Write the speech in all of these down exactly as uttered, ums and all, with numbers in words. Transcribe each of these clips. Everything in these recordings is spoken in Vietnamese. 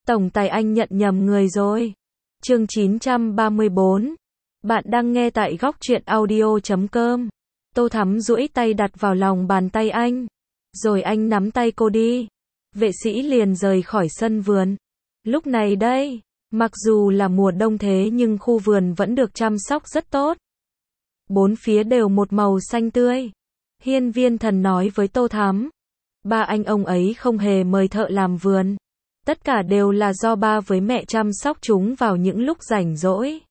Tổng tài anh nhận nhầm người rồi. Chương chín trăm ba mươi bốn. Bạn đang nghe tại góc truyện audio chấm com. Tô Thắm duỗi tay đặt vào lòng bàn tay anh. Rồi anh nắm tay cô đi. Vệ sĩ liền rời khỏi sân vườn. Lúc này đây, mặc dù là mùa đông thế nhưng khu vườn vẫn được chăm sóc rất tốt. Bốn phía đều một màu xanh tươi. Hiên Viên Thần nói với Tô Thắm. Ba anh ông ấy không hề mời thợ làm vườn. Tất cả đều là do ba với mẹ chăm sóc chúng vào những lúc rảnh rỗi.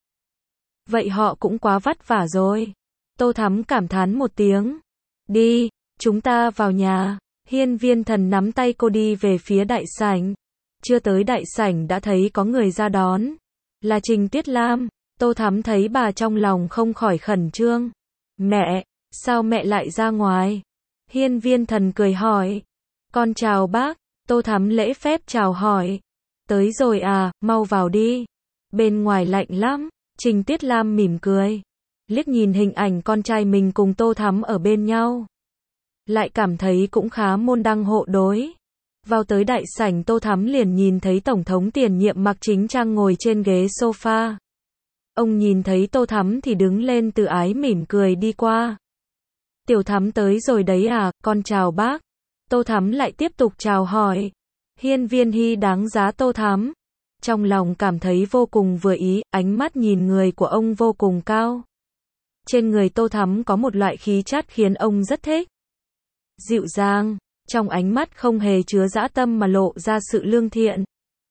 Vậy họ cũng quá vất vả rồi. Tô Thắm cảm thán một tiếng. Đi, chúng ta vào nhà. Hiên Viên Thần nắm tay cô đi về phía đại sảnh. Chưa tới đại sảnh đã thấy có người ra đón. Là Trình Tuyết Lam. Tô Thắm thấy bà trong lòng không khỏi khẩn trương. Mẹ, sao mẹ lại ra ngoài? Hiên Viên Thần cười hỏi. Con chào bác. Tô Thắm lễ phép chào hỏi. Tới rồi à, mau vào đi. Bên ngoài lạnh lắm. Trình Tuyết Lam mỉm cười. Liếc nhìn hình ảnh con trai mình cùng Tô Thắm ở bên nhau. Lại cảm thấy cũng khá môn đăng hộ đối. Vào tới đại sảnh Tô Thắm liền nhìn thấy Tổng thống tiền nhiệm Mạc Chính Trang ngồi trên ghế sofa. Ông nhìn thấy Tô Thắm thì đứng lên từ ái mỉm cười đi qua. Tiểu Thắm tới rồi đấy à, con chào bác. Tô Thắm lại tiếp tục chào hỏi. Hiên Viên Hy đáng giá Tô Thắm. Trong lòng cảm thấy vô cùng vừa ý, ánh mắt nhìn người của ông vô cùng cao. Trên người Tô Thắm có một loại khí chất khiến ông rất thích. Dịu dàng, trong ánh mắt không hề chứa dã tâm mà lộ ra sự lương thiện.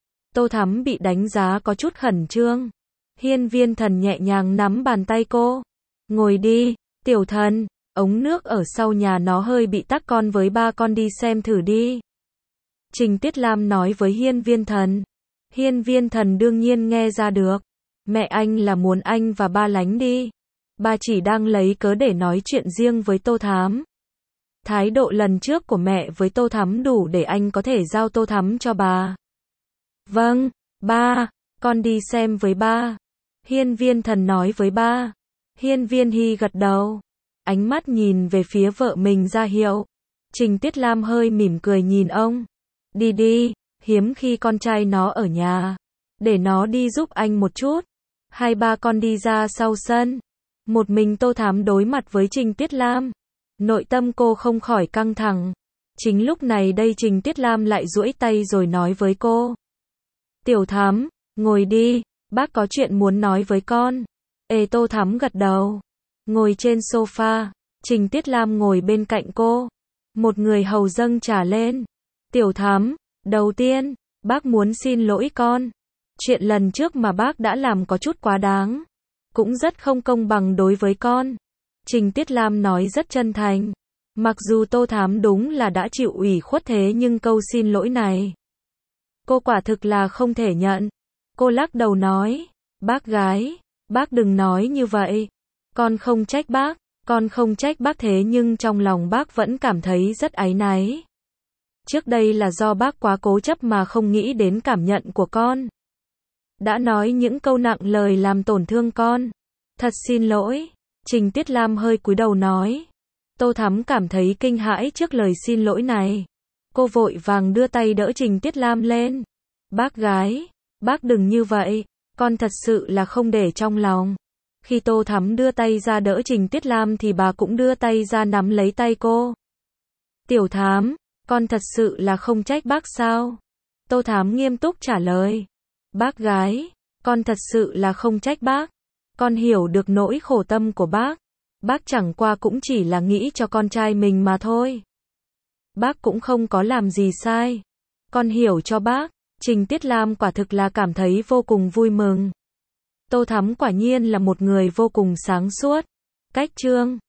Tô Thắm bị đánh giá có chút khẩn trương. Hiên Viên Thần nhẹ nhàng nắm bàn tay cô. Ngồi đi, Tiểu Thần, ống nước ở sau nhà nó hơi bị tắc, con với ba con đi xem thử đi. Trình Tuyết Lam nói với Hiên Viên Thần. Hiên Viên Thần đương nhiên nghe ra được. Mẹ anh là muốn anh và ba lánh đi. Ba chỉ đang lấy cớ để nói chuyện riêng với Tô Thắm. Thái độ lần trước của mẹ với Tô Thắm đủ để anh có thể giao Tô Thắm cho bà. Vâng, ba, con đi xem với ba. Hiên Viên Thần nói với ba. Hiên Viên Hy gật đầu. Ánh mắt nhìn về phía vợ mình ra hiệu. Trình Tuyết Lam hơi mỉm cười nhìn ông. Đi đi, hiếm khi con trai nó ở nhà. Để nó đi giúp anh một chút. Hai ba con đi ra sau sân. Một mình Tô Thắm đối mặt với Trình Tuyết Lam. Nội tâm cô không khỏi căng thẳng. Chính lúc này đây Trình Tuyết Lam lại duỗi tay rồi nói với cô. Tiểu Thắm, ngồi đi, bác có chuyện muốn nói với con. Ê, Tô Thắm gật đầu. Ngồi trên sofa, Trình Tuyết Lam ngồi bên cạnh cô. Một người hầu dâng trà lên. Tiểu Thắm, đầu tiên, bác muốn xin lỗi con. Chuyện lần trước mà bác đã làm có chút quá đáng. Cũng rất không công bằng đối với con. Trình Tuyết Lam nói rất chân thành. Mặc dù Tô Thắm đúng là đã chịu ủy khuất thế nhưng câu xin lỗi này, cô quả thực là không thể nhận. Cô lắc đầu nói. Bác gái, bác đừng nói như vậy. Con không trách bác, con không trách bác thế nhưng trong lòng bác vẫn cảm thấy rất áy náy. Trước đây là do bác quá cố chấp mà không nghĩ đến cảm nhận của con. Đã nói những câu nặng lời làm tổn thương con. Thật xin lỗi. Trình Tuyết Lam hơi cúi đầu nói. Tô Thắm cảm thấy kinh hãi trước lời xin lỗi này. Cô vội vàng đưa tay đỡ Trình Tuyết Lam lên. Bác gái, bác đừng như vậy, con thật sự là không để trong lòng. Khi Tô Thắm đưa tay ra đỡ Trình Tuyết Lam thì bà cũng đưa tay ra nắm lấy tay cô. Tiểu Thắm, con thật sự là không trách bác sao? Tô Thắm nghiêm túc trả lời. Bác gái, con thật sự là không trách bác. Con hiểu được nỗi khổ tâm của bác. Bác chẳng qua cũng chỉ là nghĩ cho con trai mình mà thôi. Bác cũng không có làm gì sai. Con hiểu cho bác. Trình Tuyết Lam quả thực là cảm thấy vô cùng vui mừng. Tô Thắm quả nhiên là một người vô cùng sáng suốt. Cách chương